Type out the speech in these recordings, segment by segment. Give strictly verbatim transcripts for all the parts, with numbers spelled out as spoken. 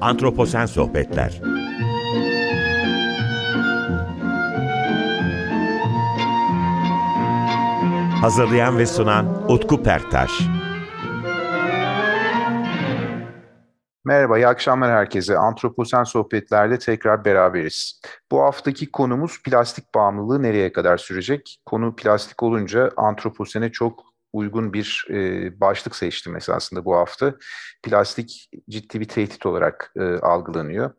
Antroposen Sohbetler. Hazırlayan ve sunan Utku Perktaş. Merhaba, iyi akşamlar herkese. Antroposen Sohbetler'de tekrar beraberiz. Bu haftaki konumuz plastik bağımlılığı nereye kadar sürecek? Konu plastik olunca antroposene çok uygun bir e, başlık seçtim esasında bu hafta. Plastik ciddi bir tehdit olarak e, algılanıyor.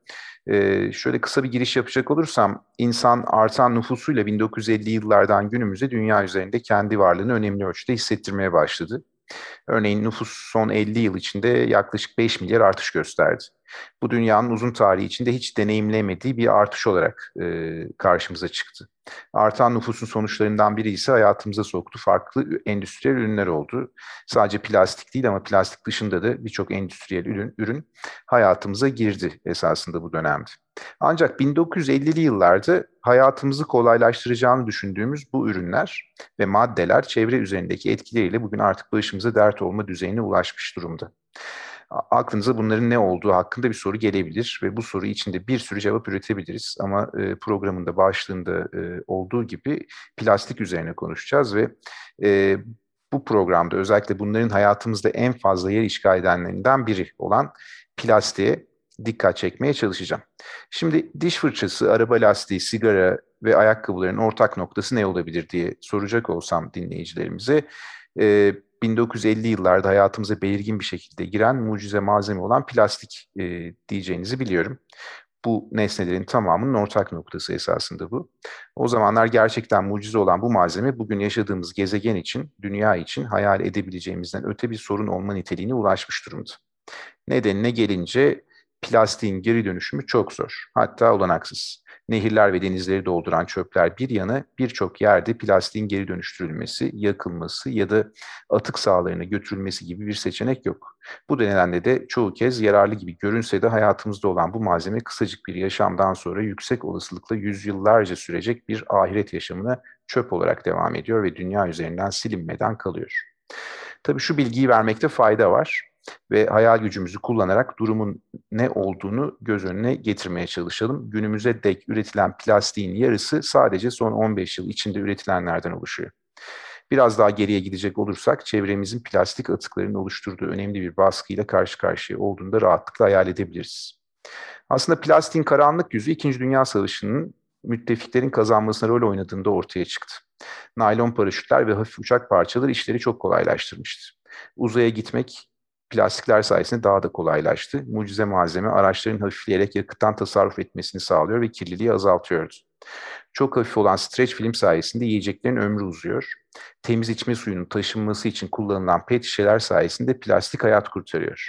E, şöyle kısa bir giriş yapacak olursam, insan artan nüfusuyla bin dokuz yüz elli yıllardan günümüze dünya üzerinde kendi varlığını önemli ölçüde hissettirmeye başladı. Örneğin nüfus son elli yıl içinde yaklaşık beş milyar artış gösterdi. Bu dünyanın uzun tarihi içinde hiç deneyimlemediği bir artış olarak e, karşımıza çıktı. Artan nüfusun sonuçlarından biri ise hayatımıza soktu farklı endüstriyel ürünler oldu. Sadece plastik değil ama plastik dışında da birçok endüstriyel ürün, ürün hayatımıza girdi esasında bu dönemde. Ancak bin dokuz yüz ellili yıllarda hayatımızı kolaylaştıracağını düşündüğümüz bu ürünler ve maddeler çevre üzerindeki etkileriyle bugün artık başımıza dert olma düzeyine ulaşmış durumda. Aklınıza bunların ne olduğu hakkında bir soru gelebilir ve bu soru içinde bir sürü cevap üretebiliriz. Ama e, programın da başlığında e, olduğu gibi plastik üzerine konuşacağız ve e, bu programda özellikle bunların hayatımızda en fazla yer işgal edenlerinden biri olan plastiğe dikkat çekmeye çalışacağım. Şimdi diş fırçası, araba lastiği, sigara ve ayakkabıların ortak noktası ne olabilir diye soracak olsam dinleyicilerimize, e, bin dokuz yüz elli yıllarda hayatımıza belirgin bir şekilde giren mucize malzeme olan plastik e, diyeceğinizi biliyorum. Bu nesnelerin tamamının ortak noktası esasında bu. O zamanlar gerçekten mucize olan bu malzeme bugün yaşadığımız gezegen için, dünya için hayal edebileceğimizden öte bir sorun olma niteliğine ulaşmış durumda. Nedenine gelince plastiğin geri dönüşümü çok zor, hatta olanaksız. Nehirler ve denizleri dolduran çöpler bir yana, birçok yerde plastiğin geri dönüştürülmesi, yakılması ya da atık sahalarına götürülmesi gibi bir seçenek yok. Bu nedenle de çoğu kez yararlı gibi görünse de hayatımızda olan bu malzeme kısacık bir yaşamdan sonra yüksek olasılıkla yüzyıllarca sürecek bir ahiret yaşamına çöp olarak devam ediyor ve dünya üzerinden silinmeden kalıyor. Tabii şu bilgiyi vermekte fayda var ve hayal gücümüzü kullanarak durumun ne olduğunu göz önüne getirmeye çalışalım. Günümüze dek üretilen plastiğin yarısı sadece son on beş yıl içinde üretilenlerden oluşuyor. Biraz daha geriye gidecek olursak çevremizin plastik atıklarının oluşturduğu önemli bir baskıyla karşı karşıya olduğunu da rahatlıkla hayal edebiliriz. Aslında plastiğin karanlık yüzü İkinci Dünya Savaşı'nın müttefiklerin kazanmasına rol oynadığında ortaya çıktı. Naylon paraşütler ve hafif uçak parçaları işleri çok kolaylaştırmıştı. Uzaya gitmek plastikler sayesinde daha da kolaylaştı. Mucize malzeme araçların hafifleyerek yakıttan tasarruf etmesini sağlıyor ve kirliliği azaltıyordu. Çok hafif olan streç film sayesinde yiyeceklerin ömrü uzuyor. Temiz içme suyunun taşınması için kullanılan pet şişeler sayesinde plastik hayat kurtarıyor.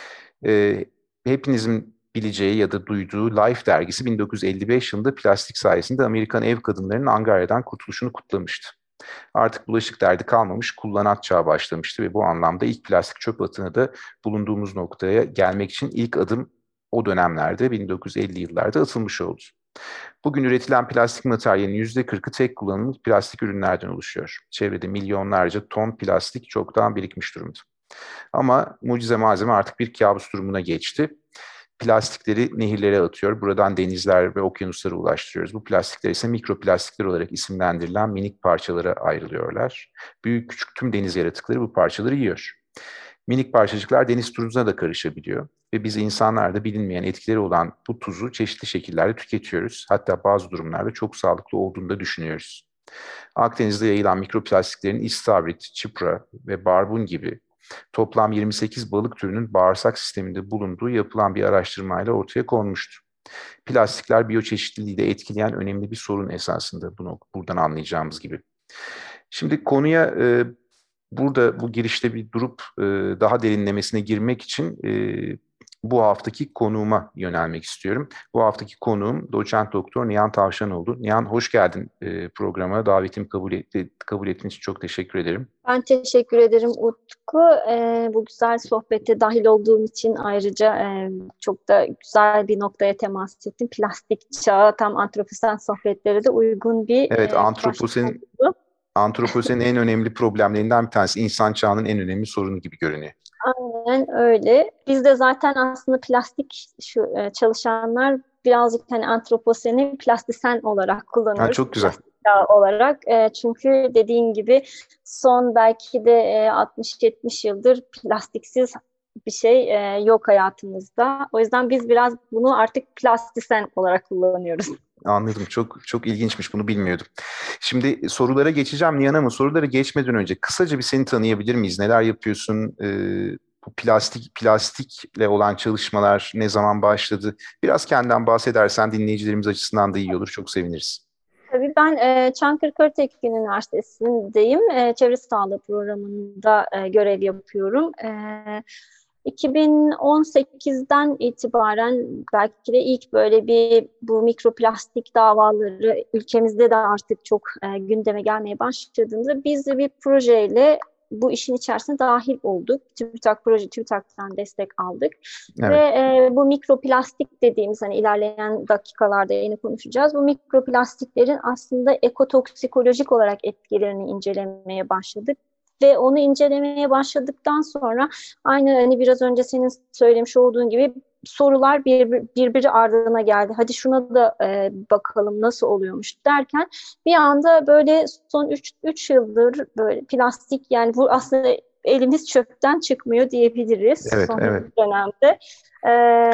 Ee, hepinizin bileceği ya da duyduğu Life dergisi bin dokuz yüz elli beş yılında plastik sayesinde Amerikan ev kadınlarının angaryadan kurtuluşunu kutlamıştı. Artık bulaşık derdi kalmamış, kullanat çağı başlamıştı ve bu anlamda ilk plastik çöp atığına da bulunduğumuz noktaya gelmek için ilk adım o dönemlerde bin dokuz yüz elli yıllarda atılmış oldu. Bugün üretilen plastik materyalinin yüzde kırkı tek kullanımlık plastik ürünlerden oluşuyor. Çevrede milyonlarca ton plastik çoktan birikmiş durumda. Ama mucize malzeme artık bir kabus durumuna geçti. Plastikleri nehirlere atıyor. Buradan denizler ve okyanuslara ulaştırıyoruz. Bu plastikler ise mikroplastikler olarak isimlendirilen minik parçalara ayrılıyorlar. Büyük küçük tüm deniz yaratıkları bu parçaları yiyor. Minik parçacıklar deniz tuzuna da karışabiliyor. Ve biz insanlar da bilinmeyen etkileri olan bu tuzu çeşitli şekillerde tüketiyoruz. Hatta bazı durumlarda çok sağlıklı olduğunu da düşünüyoruz. Akdeniz'de yayılan mikroplastiklerin istavrit, çipra ve barbun gibi toplam yirmi sekiz balık türünün bağırsak sisteminde bulunduğu yapılan bir araştırmayla ortaya konmuştu. Plastikler biyoçeşitliliği de etkileyen önemli bir sorun esasında, bunu buradan anlayacağımız gibi. Şimdi konuya e, burada bu girişte bir durup e, daha derinlemesine girmek için e, bu haftaki konuğuma yönelmek istiyorum. Bu haftaki konuğum doçent doktor Nihan Tavşanoğlu. Nihan, hoş geldin e, programa. Davetimi kabul, etti, kabul ettiğin için çok teşekkür ederim. Ben teşekkür ederim Utku. Ee, bu güzel sohbete dahil olduğum için ayrıca e, çok da güzel bir noktaya temas ettim. Plastik çağı, tam antroposen sohbetlere de uygun bir Evet, e, antroposen Antroposenin en önemli problemlerinden bir tanesi, insan çağının en önemli sorunu gibi görünüyor. Aynen öyle. Biz de zaten aslında plastik şu e, çalışanlar birazcık hani antroposeni plastisen olarak Ha, kullanıyoruz. çok güzel. Plastik çağ olarak. E, çünkü dediğin gibi son belki de e, altmış yetmiş yıldır plastiksiz bir şey e, yok hayatımızda. O yüzden biz biraz bunu artık plastisen olarak kullanıyoruz. Anladım. Çok çok ilginçmiş. Bunu bilmiyordum. Şimdi sorulara geçeceğim Nihan, ama sorulara geçmeden önce kısaca bir seni tanıyabilir miyiz? Neler yapıyorsun? Ee, bu plastik plastikle olan çalışmalar ne zaman başladı? Biraz kendinden bahsedersen dinleyicilerimiz açısından da iyi olur. Çok seviniriz. Tabii ben e, Çankırı Karatekin Üniversitesi'ndeyim. E, Çevre Sağlığı Programı'nda e, görev yapıyorum. E, iki bin on sekizden itibaren belki de ilk böyle bir bu mikroplastik davaları ülkemizde de artık çok e, gündeme gelmeye başladığında biz de bir projeyle bu işin içerisine dahil olduk. TÜBİTAK proje, TÜBİTAK'tan destek aldık. Evet. Ve e, bu mikroplastik dediğimiz, hani ilerleyen dakikalarda yine konuşacağız. Bu mikroplastiklerin aslında ekotoksikolojik olarak etkilerini incelemeye başladık. Ve onu incelemeye başladıktan sonra aynı hani biraz önce senin söylemiş olduğun gibi sorular bir, birbiri ardına geldi. Hadi şuna da e, bakalım nasıl oluyormuş derken bir anda böyle son üç yıldır böyle plastik, yani bu aslında elimiz çöpten çıkmıyor diyebiliriz Evet, son evet. dönemde. E,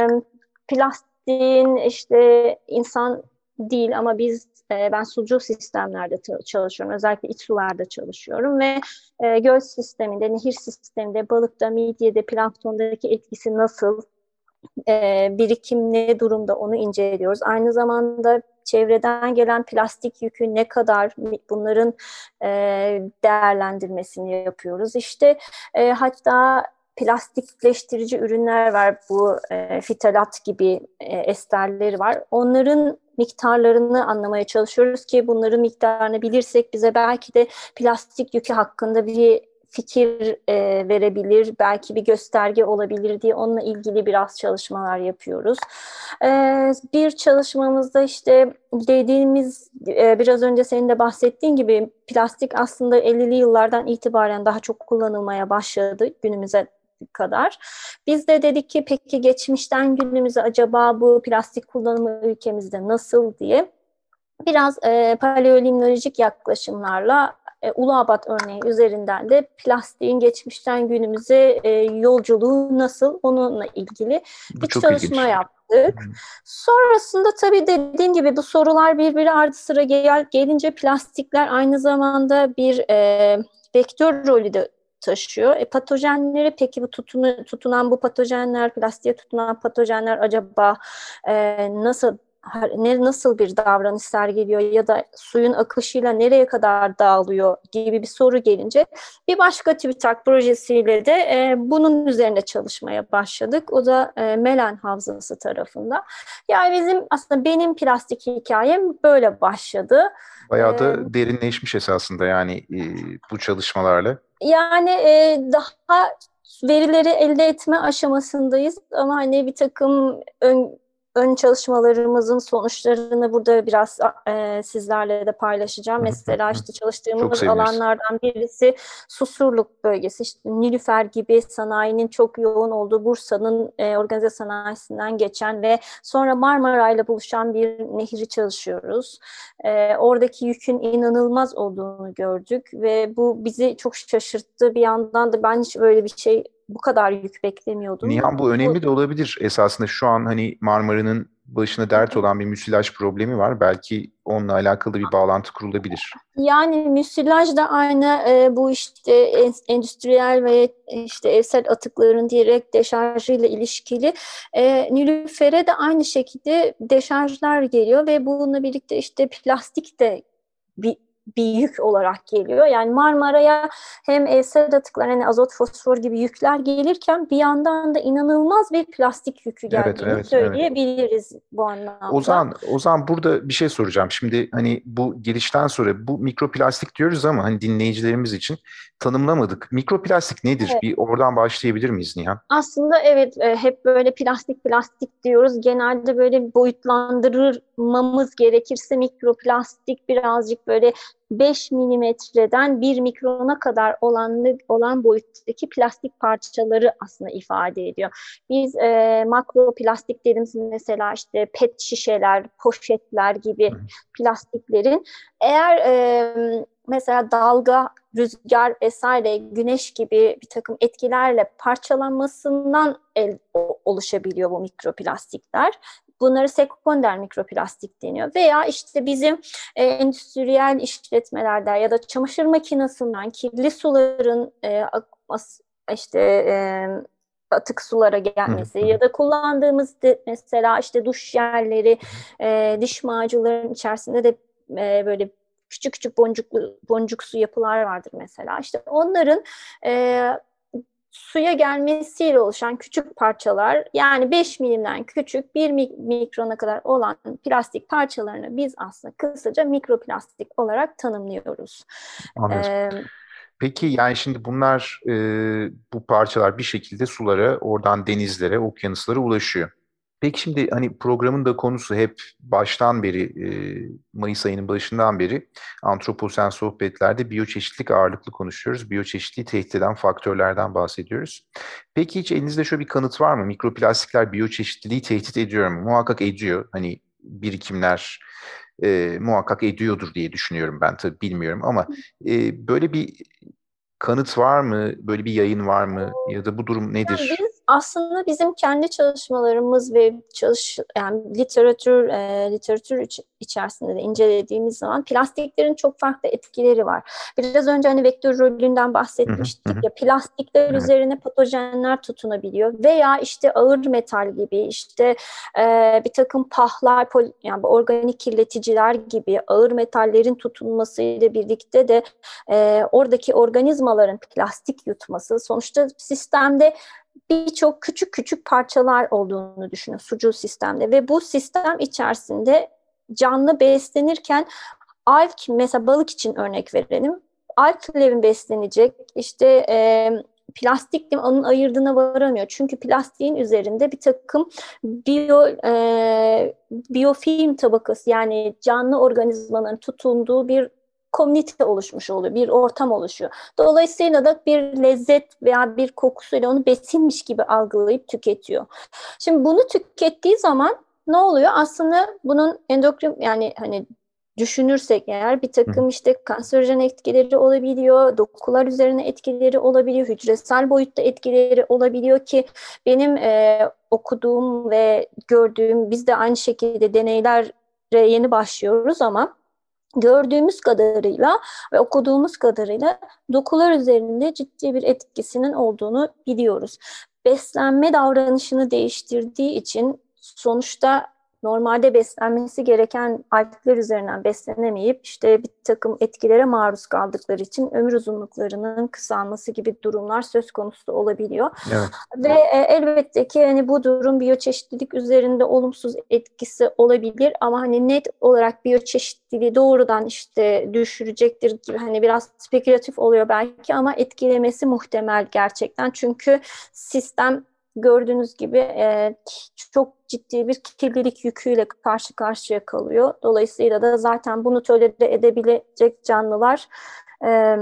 plastiğin işte insan değil ama biz e, ben sucu sistemlerde çalışıyorum. Özellikle iç sularda çalışıyorum ve e, göl sisteminde, nehir sisteminde, balıkta, midyede, planktondaki etkisi nasıl, e, birikim ne durumda onu inceliyoruz. Aynı zamanda çevreden gelen plastik yükü ne kadar, bunların e, değerlendirmesini yapıyoruz. İşte e, hatta plastikleştirici ürünler var, bu e, fitalat gibi e, esterleri var. Onların miktarlarını anlamaya çalışıyoruz ki bunların miktarını bilirsek bize belki de plastik yükü hakkında bir fikir e, verebilir, belki bir gösterge olabilir diye onunla ilgili biraz çalışmalar yapıyoruz. E, bir çalışmamızda işte dediğimiz, e, biraz önce senin de bahsettiğin gibi plastik aslında ellili yıllardan itibaren daha çok kullanılmaya başladı günümüze kadar. Biz de dedik ki peki geçmişten günümüze acaba bu plastik kullanımı ülkemizde nasıl diye biraz e, paleolimnolojik yaklaşımlarla e, Uluabat örneği üzerinden de plastiğin geçmişten günümüze e, yolculuğu nasıl, onunla ilgili Bu bir çok çalışma ilginç. yaptık. Sonrasında tabii dediğim gibi bu sorular birbiri ardı sıra gel, gelince plastikler aynı zamanda bir e, vektör rolü de taşıyor. E, patojenleri peki bu tutunu, tutunan bu patojenler, plastiğe tutunan patojenler acaba e, nasıl ne nasıl bir davranış sergiliyor ya da suyun akışıyla nereye kadar dağılıyor gibi bir soru gelince bir başka TÜBİTAK projesiyle de e, bunun üzerinde çalışmaya başladık. O da e, Melen Havzası tarafında. Yani bizim aslında benim plastik hikayem böyle başladı. Bayağı da Ee, derinleşmiş esasında yani e, bu çalışmalarla. Yani e, daha verileri elde etme aşamasındayız ama hani bir takım ön, ön çalışmalarımızın sonuçlarını burada biraz e, sizlerle de paylaşacağım. Mesela işte Çok çalıştığımız seviniriz. alanlardan birisi Susurluk bölgesi. İşte Nilüfer gibi sanayinin çok yoğun olduğu Bursa'nın e, organize sanayisinden geçen ve sonra Marmara ile buluşan bir nehri çalışıyoruz. E, oradaki yükün inanılmaz olduğunu gördük ve bu bizi çok şaşırttı. Bir yandan da ben hiç böyle bir şey, bu kadar yük beklemiyordum. Nihan, bu Bu, önemli de olabilir. Esasında şu an hani Marmara'nın başına dert olan bir müsilaj problemi var. Belki onunla alakalı bir bağlantı kurulabilir. Yani müsilaj da aynı e, bu işte endüstriyel ve işte evsel atıkların direkt deşarjıyla ilişkili. E, Nilüfer'e de aynı şekilde deşarjlar geliyor ve bununla birlikte işte plastik de bir bir yük olarak geliyor. Yani Marmara'ya hem evsel atıklar, hani azot, fosfor gibi yükler gelirken bir yandan da inanılmaz bir plastik yükü Evet, geldiğini evet, evet. söyleyebiliriz bu anlamda. Ozan, Ozan burada bir şey soracağım. Şimdi hani bu girişten sonra bu mikroplastik diyoruz ama hani dinleyicilerimiz için tanımlamadık. Mikroplastik nedir? Evet. Bir oradan başlayabilir miyiz Nihan? Aslında evet, e, hep böyle plastik plastik diyoruz. Genelde böyle boyutlandırmamız gerekirse mikroplastik birazcık böyle beş milimetreden bir mikrona kadar olan, olan boyuttaki plastik parçaları aslında ifade ediyor. Biz e, makroplastik dediğimiz mesela işte pet şişeler, poşetler gibi plastiklerin eğer e, mesela dalga, rüzgar vesaire, güneş gibi bir takım etkilerle parçalanmasından el, oluşabiliyor bu mikroplastikler. Bunlara sekonder mikroplastik deniyor. Veya işte bizim e, endüstriyel işletmelerde ya da çamaşır makinesinden kirli suların e, akmas, işte e, atık sulara gelmesi ya da kullandığımız de, mesela işte duş yerleri, e, diş macunların içerisinde de e, böyle küçük küçük boncuklu boncuksu yapılar vardır mesela. İşte onların e, suya gelmesiyle oluşan küçük parçalar, yani beş milimden küçük bir mikrona kadar olan plastik parçalarını biz aslında kısaca mikroplastik olarak tanımlıyoruz. Anladım. Ee, Peki yani şimdi bunlar e, bu parçalar bir şekilde sulara, oradan denizlere, okyanuslara ulaşıyor. Peki şimdi hani programın da konusu hep baştan beri, e, Mayıs ayının başından beri Antroposen Sohbetler'de biyoçeşitlilik ağırlıklı konuşuyoruz. Biyoçeşitliği tehdit eden faktörlerden bahsediyoruz. Peki hiç elinizde şöyle bir kanıt var mı? Mikroplastikler biyoçeşitliliği tehdit ediyor mu? Muhakkak ediyor. Hani birikimler e, muhakkak ediyordur diye düşünüyorum ben, tabii bilmiyorum ama e, böyle bir kanıt var mı? Böyle bir yayın var mı? Ya da bu durum Yani nedir? biz aslında bizim kendi çalışmalarımız ve çalış yani literatür e, literatür iç, içerisinde de incelediğimiz zaman plastiklerin çok farklı etkileri var. Biraz önce hani vektör rolünden Hı hı, bahsetmiştik hı. ya, plastikler Evet. üzerine patojenler tutunabiliyor veya işte ağır metal gibi, işte e, bir takım pahlar, pol, yani organik kirleticiler gibi ağır metallerin tutunmasıyla birlikte de e, oradaki organizmaların plastik yutması, sonuçta sistemde birçok küçük küçük parçalar olduğunu düşünün sucul sistemde ve bu sistem içerisinde canlı beslenirken alg, mesela balık için örnek verelim, alglerin beslenecek işte e, plastik onun ayırdığına varamıyor. Çünkü plastiğin üzerinde bir takım biyo, e, biyofilm tabakası, yani canlı organizmaların tutunduğu bir komünite oluşmuş oluyor, bir ortam oluşuyor. Dolayısıyla da bir lezzet veya bir kokusuyla onu besinmiş gibi algılayıp tüketiyor. Şimdi bunu tükettiği zaman ne oluyor? Aslında bunun endokrin, yani hani düşünürsek eğer bir Hı hı. takım işte kanserojen etkileri olabiliyor, dokular üzerine etkileri olabiliyor, hücresel boyutta etkileri olabiliyor ki benim e, okuduğum ve gördüğüm, biz de aynı şekilde deneylere yeni başlıyoruz ama gördüğümüz kadarıyla ve okuduğumuz kadarıyla dokular üzerinde ciddi bir etkisinin olduğunu biliyoruz. Beslenme davranışını değiştirdiği için sonuçta normalde beslenmesi gereken algler üzerinden beslenemeyip işte bir takım etkilere maruz kaldıkları için ömür uzunluklarının kısalması gibi durumlar söz konusu olabiliyor. Evet. Ve e, elbette ki hani bu durum biyoçeşitlilik üzerinde olumsuz etkisi olabilir ama hani net olarak biyoçeşitliliği doğrudan işte düşürecektir gibi, hani biraz spekülatif oluyor belki ama etkilemesi muhtemel gerçekten. Çünkü sistem gördüğünüz gibi e, çok ciddi bir kirlilik yüküyle karşı karşıya kalıyor. Dolayısıyla da zaten bunu tolere edebilecek canlılar e,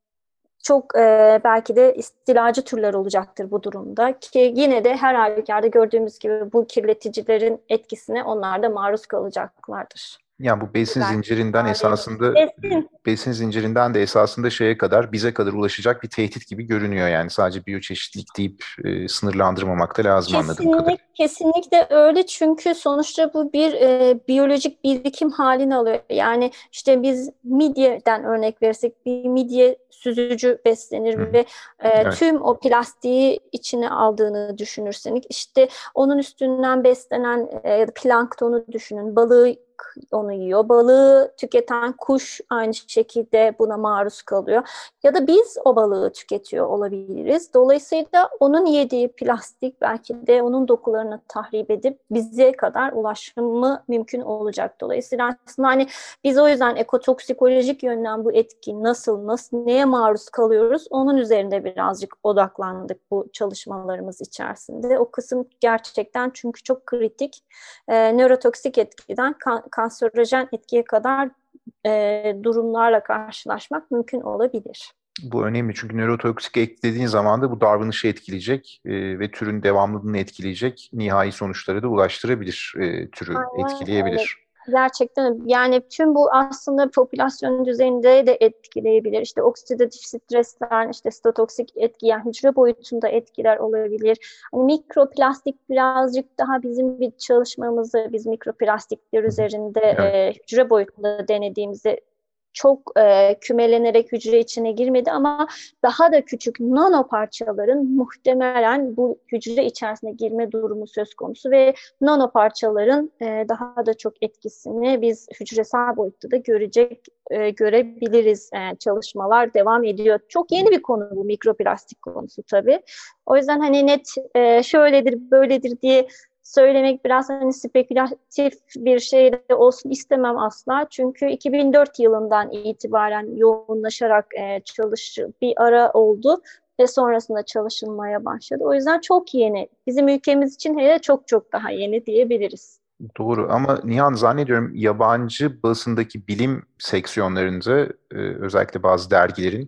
çok e, belki de istilacı türler olacaktır bu durumda. Ki yine de her halükarda gördüğümüz gibi bu kirleticilerin etkisine onlar da maruz kalacaklardır. Yani bu besin Belki zincirinden esasında besin. besin zincirinden de esasında şeye kadar, bize kadar ulaşacak bir tehdit gibi görünüyor. Yani sadece biyoçeşitlilik deyip e, sınırlandırmamak da lazım anladığım Kesinlik, kadarıyla. kesinlikle öyle, çünkü sonuçta bu bir e, biyolojik birikim halini alıyor. Yani işte biz midyeden örnek verirsek, bir midye süzücü beslenir Hı hı. ve e, Evet. tüm o plastiği içine aldığını düşünürseniz, işte onun üstünden beslenen e, ya da planktonu düşünün, balığı onu yiyor. Balığı tüketen kuş aynı şekilde buna maruz kalıyor. Ya da biz o balığı tüketiyor olabiliriz. Dolayısıyla onun yediği plastik belki de onun dokularını tahrip edip bize kadar ulaşımı mümkün olacak. Dolayısıyla aslında hani biz o yüzden ekotoksikolojik yönden bu etki nasıl, nasıl, neye maruz kalıyoruz, onun üzerinde birazcık odaklandık bu çalışmalarımız içerisinde. O kısım gerçekten çünkü çok kritik. E, nörotoksik etkiden kan- kanserojen etkiye kadar e, durumlarla karşılaşmak mümkün olabilir. Bu önemli çünkü nörotoksik eklediğin zaman da bu davranışı etkileyecek e, ve türün devamlılığını etkileyecek nihai sonuçlara da ulaştırabilir, e, türü Aynen öyle. etkileyebilir. Gerçekten yani tüm bu aslında popülasyon düzeyinde de etkileyebilir. İşte oksidatif stresler, işte sitotoksik etki, yani hücre boyutunda etkiler olabilir. Hani mikroplastik birazcık daha bizim bir çalışmamızı, biz mikroplastikler üzerinde Evet. e, hücre boyutunda denediğimizde çok e, kümelenerek hücre içine girmedi ama daha da küçük nano parçaların muhtemelen bu hücre içerisine girme durumu söz konusu ve nano parçaların e, daha da çok etkisini biz hücresel boyutta da görecek, e, görebiliriz. E, çalışmalar devam ediyor. Çok yeni bir konu bu mikroplastik konusu tabii. O yüzden hani net e, şöyledir, böyledir diye söylemek biraz hani spekülatif bir şey de olsun istemem asla. Çünkü iki bin dört yılından itibaren yoğunlaşarak e, çalış bir ara oldu ve sonrasında çalışılmaya başladı. O yüzden çok yeni. Bizim ülkemiz için hele çok çok daha yeni diyebiliriz. Doğru ama Nihan, zannediyorum yabancı basındaki bilim seksiyonlarında e, özellikle bazı dergilerin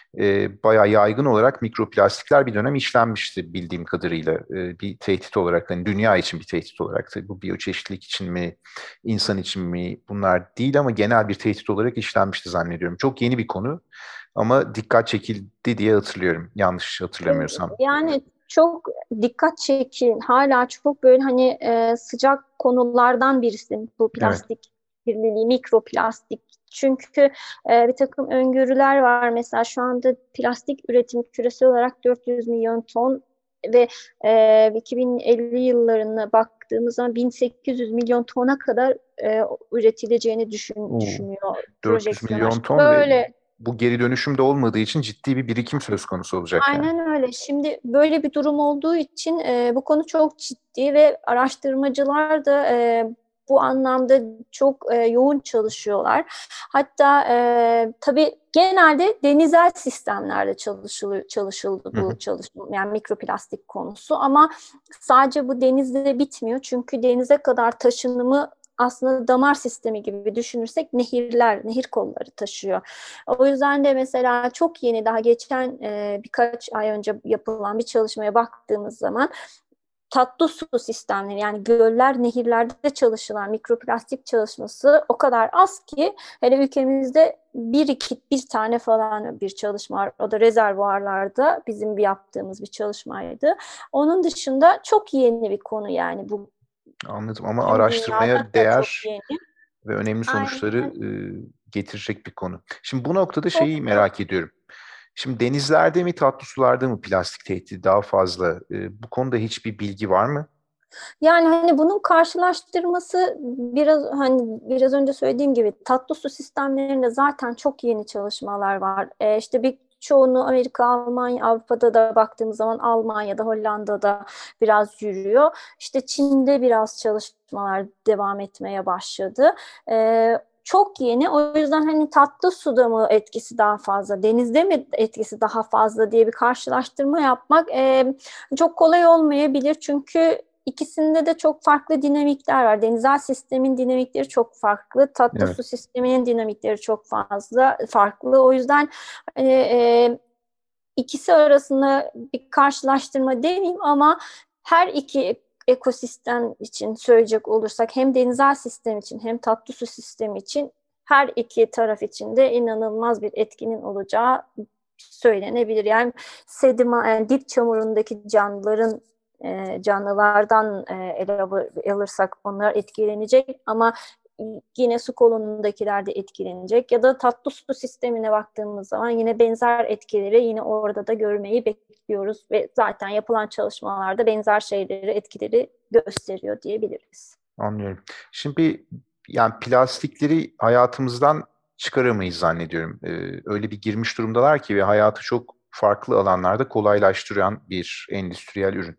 e, bayağı yaygın olarak mikroplastikler bir dönem işlenmişti bildiğim kadarıyla. E, bir tehdit olarak, hani dünya için bir tehdit olarak, tabii bu biyoçeşitlilik için mi, insan için mi, bunlar değil ama genel bir tehdit olarak işlenmişti zannediyorum. Çok yeni bir konu ama dikkat çekildi diye hatırlıyorum, yanlış hatırlamıyorsam. Yani çok dikkat çekin, hala çok böyle hani e, sıcak konulardan birisi bu Evet. plastik kirliliği, mikroplastik. Çünkü e, bir takım öngörüler var. Mesela şu anda plastik üretimi küresel olarak dört yüz milyon ton ve e, iki bin elli yıllarına baktığımız zaman bin sekiz yüz milyon tona kadar e, üretileceğini düşün, Oo, düşünüyor dört yüz projeksiyonlar. milyon ton ve Böyle. bu geri dönüşüm de olmadığı için ciddi bir birikim söz konusu olacak yani. Aynen öyle. Şimdi böyle bir durum olduğu için e, bu konu çok ciddi ve araştırmacılar da e, bu anlamda çok e, yoğun çalışıyorlar. Hatta e, tabii genelde denizel sistemlerde çalışılıyor, çalışıldı Hı hı. bu çalışma, yani mikroplastik konusu, ama sadece bu denizde bitmiyor. Çünkü denize kadar taşınımı aslında damar sistemi gibi düşünürsek nehirler, nehir kolları taşıyor. O yüzden de mesela çok yeni, daha geçen e, birkaç ay önce yapılan bir çalışmaya baktığımız zaman tatlı su sistemleri, yani göller, nehirlerde çalışılan mikroplastik çalışması o kadar az ki hele ülkemizde bir iki bir tane falan bir çalışma var. O da rezervuarlarda bizim bir yaptığımız bir çalışmaydı. Onun dışında çok yeni bir konu yani bu. Anladım ama Tüm dünyada araştırmaya da çok değer yeni. ve önemli sonuçları Aynen. e, getirecek bir konu. Şimdi bu noktada Çok şeyi çok. merak ediyorum. Şimdi denizlerde mi, tatlı sularda mı plastik tehdidi daha fazla? E, bu konuda hiçbir bilgi var mı? Yani hani bunun karşılaştırması biraz, hani biraz önce söylediğim gibi tatlı su sistemlerinde zaten çok yeni çalışmalar var. Ee, işte bir çoğunu Amerika, Almanya, Avrupa'da da baktığımız zaman Almanya'da, Hollanda'da biraz yürüyor. İşte Çin'de biraz çalışmalar devam etmeye başladı. Ee, çok yeni. O yüzden hani tatlı suda mı etkisi daha fazla, denizde mi etkisi daha fazla diye bir karşılaştırma yapmak e, çok kolay olmayabilir. Çünkü İkisinde de çok farklı dinamikler var. Denizel sistemin dinamikleri çok farklı. Tatlı Evet. su sisteminin dinamikleri çok fazla farklı. O yüzden hani, e, ikisi arasında bir karşılaştırma demeyeyim ama her iki ekosistem için söyleyecek olursak, hem denizel sistem için hem tatlı su sistemi için, her iki taraf için de inanılmaz bir etkinin olacağı söylenebilir. Yani sedima, yani dip çamurundaki canlıların e, canlılardan e, ele alırsak onlar etkilenecek ama yine su kolonundakiler de etkilenecek. Ya da tatlı su sistemine baktığımız zaman yine benzer etkileri yine orada da görmeyi bekliyoruz ve zaten yapılan çalışmalarda benzer şeyleri, etkileri gösteriyor diyebiliriz. Anlıyorum. Şimdi yani plastikleri hayatımızdan çıkaramayız zannediyorum. E, öyle bir girmiş durumdalar ki ve hayatı çok farklı alanlarda kolaylaştıran bir endüstriyel ürün.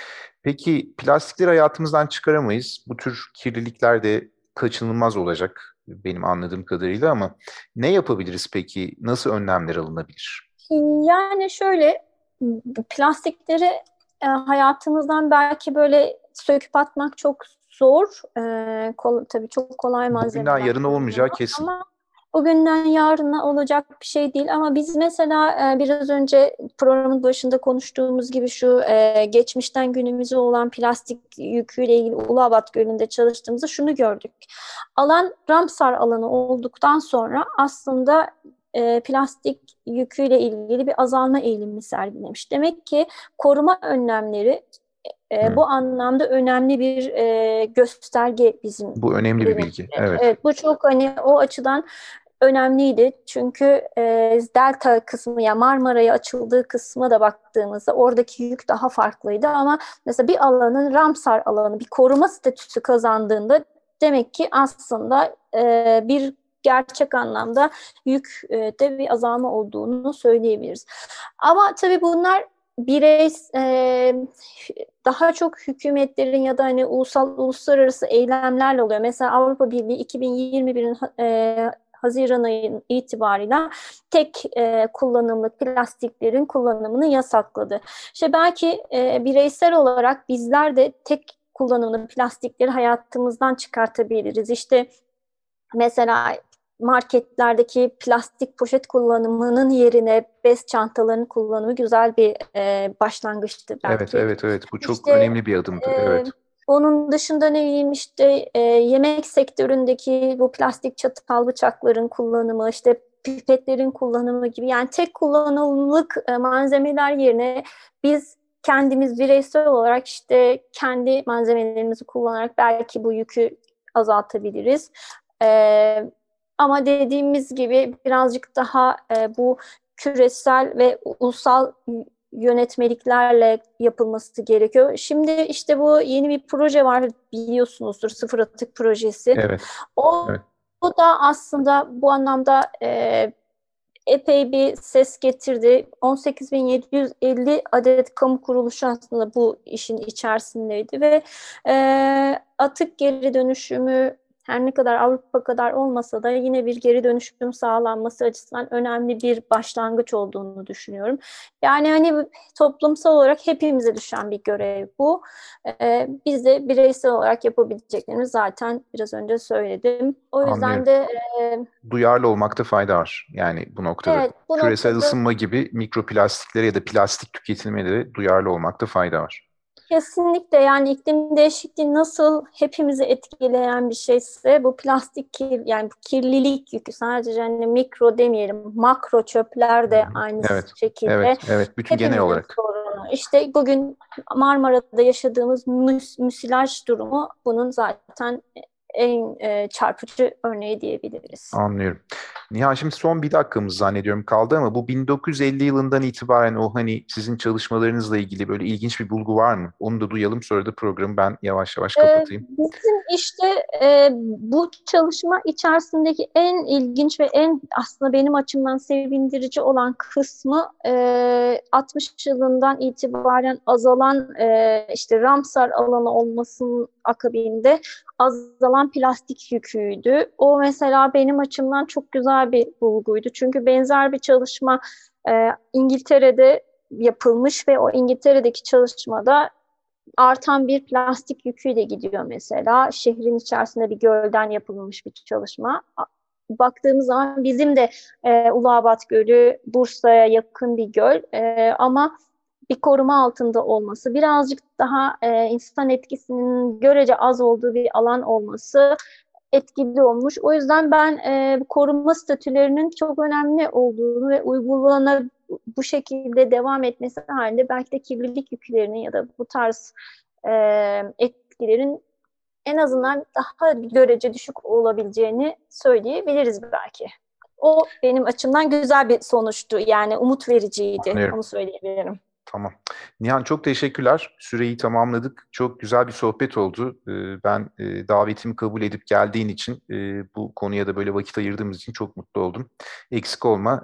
Peki plastikleri hayatımızdan çıkaramayız. Bu tür kirlilikler de kaçınılmaz olacak benim anladığım kadarıyla ama ne yapabiliriz peki? Nasıl önlemler alınabilir? Yani şöyle, plastikleri e, hayatımızdan belki böyle söküp atmak çok zor. E, kol, tabii çok kolay Bugünden malzemeler yarına bulunuyor olmayacağı kesin. ama bugünden yarına olacak bir şey değil ama biz mesela e, biraz önce programın başında konuştuğumuz gibi şu e, geçmişten günümüze olan plastik yüküyle ilgili Uluabat Gölü'nde çalıştığımızda şunu gördük. Alan Ramsar alanı olduktan sonra aslında e, plastik yüküyle ilgili bir azalma eğilimi sergilemiş. Demek ki koruma önlemleri E, Hmm. bu anlamda önemli bir e, gösterge bizim. Bu önemli bir bilgi. Evet. Evet, bu çok hani o açıdan önemliydi. Çünkü e, Delta kısmı, ya Marmara'ya açıldığı kısma da baktığımızda oradaki yük daha farklıydı ama mesela bir alanın Ramsar alanı bir koruma statüsü kazandığında demek ki aslında e, bir gerçek anlamda yükte bir azalma olduğunu söyleyebiliriz. Ama tabii bunlar birey e, daha çok hükümetlerin ya da hani ulusal uluslararası eylemlerle oluyor. Mesela Avrupa Birliği iki bin yirmi birin e, Haziran ayının itibarıyla tek e, kullanımlık plastiklerin kullanımını yasakladı. İşte belki e, bireysel olarak bizler de tek kullanımlı plastikleri hayatımızdan çıkartabiliriz. İşte mesela marketlerdeki plastik poşet kullanımının yerine bez çantalarının kullanımı güzel bir e, başlangıçtı belki. Evet, evet, evet. Bu çok İşte, önemli bir adımdı. E, evet. Onun dışında ne diyeyim işte e, yemek sektöründeki bu plastik çatal bıçakların kullanımı, işte pipetlerin kullanımı gibi yani tek kullanımlık e, malzemeler yerine biz kendimiz bireysel olarak işte kendi malzemelerimizi kullanarak belki bu yükü azaltabiliriz. Ee, ama dediğimiz gibi birazcık daha e, bu küresel ve ulusal yönetmeliklerle yapılması gerekiyor. Şimdi işte bu yeni bir proje var biliyorsunuzdur, sıfır atık projesi. Evet. O, evet. o da aslında bu anlamda e, epey bir ses getirdi. on sekiz bin yedi yüz elli adet kamu kuruluşu aslında bu işin içerisindeydi ve e, atık geri dönüşümü her ne kadar Avrupa kadar olmasa da yine bir geri dönüşüm sağlanması açısından önemli bir başlangıç olduğunu düşünüyorum. Yani hani toplumsal olarak hepimize düşen bir görev bu. Ee, biz de bireysel olarak yapabileceklerimizi zaten biraz önce söyledim. O yüzden Anlıyorum. de e, duyarlı olmakta fayda var. Yani bu noktada. Evet, bu Küresel noktada ısınma gibi mikroplastiklere ya da plastik tüketimine de duyarlı olmakta fayda var. kesinlikle yani iklim değişikliği nasıl hepimizi etkileyen bir şeyse bu plastik kir, yani bu kirlilik yükü sadece hani mikro demeyelim makro çöpler de aynı Evet, şekilde evet, evet. Bütün genel hepimizin olarak. sorunu. İşte bugün Marmara'da yaşadığımız müs müsilaj durumu bunun zaten en e, çarpıcı örneği diyebiliriz. Anlıyorum. Nihan, şimdi son bir dakikamız zannediyorum kaldı ama bu bin dokuz yüz elli yılından itibaren o hani sizin çalışmalarınızla ilgili böyle ilginç bir bulgu var mı? Onu da duyalım, sonra da programı ben yavaş yavaş kapatayım. Ee, bizim işte e, bu çalışma içerisindeki en ilginç ve en aslında benim açımdan sevindirici olan kısmı e, altmış yılından itibaren azalan e, işte Ramsar alanı olmasının akabinde azalan plastik yüküydü. O mesela benim açımdan çok güzel bir bulguydu. Çünkü benzer bir çalışma e, İngiltere'de yapılmış ve o İngiltere'deki çalışmada artan bir plastik yüküyle gidiyor mesela. Şehrin içerisinde bir gölden yapılmış bir çalışma. Baktığımız zaman bizim de e, Uluabat Gölü Bursa'ya yakın bir göl e, ama bir koruma altında olması, birazcık daha e, insan etkisinin görece az olduğu bir alan olması etkili olmuş. O yüzden ben e, koruma statülerinin çok önemli olduğunu ve uygulanabilir bu şekilde devam etmesi halinde belki de kirlilik yüklerinin ya da bu tarz e, etkilerin en azından daha görece düşük olabileceğini söyleyebiliriz belki. O benim açımdan güzel bir sonuçtu. Yani umut vericiydi. Anlıyorum. Onu söyleyebilirim. Tamam. Nihan, çok teşekkürler. Süreyi tamamladık. Çok güzel bir sohbet oldu. Ben davetimi kabul edip geldiğin için, bu konuya da böyle vakit ayırdığımız için çok mutlu oldum. Eksik olma.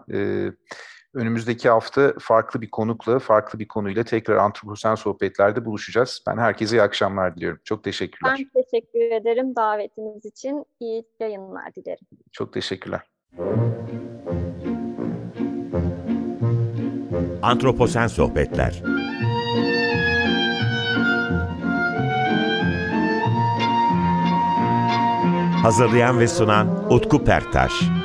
Önümüzdeki hafta farklı bir konukla, farklı bir konuyla tekrar Antroposen Sohbetler'de buluşacağız. Ben herkese iyi akşamlar diliyorum. Çok teşekkürler. Ben teşekkür ederim davetiniz için. İyi yayınlar dilerim. Çok teşekkürler. Antroposen Sohbetler. Hazırlayan ve sunan Utku Perktaş.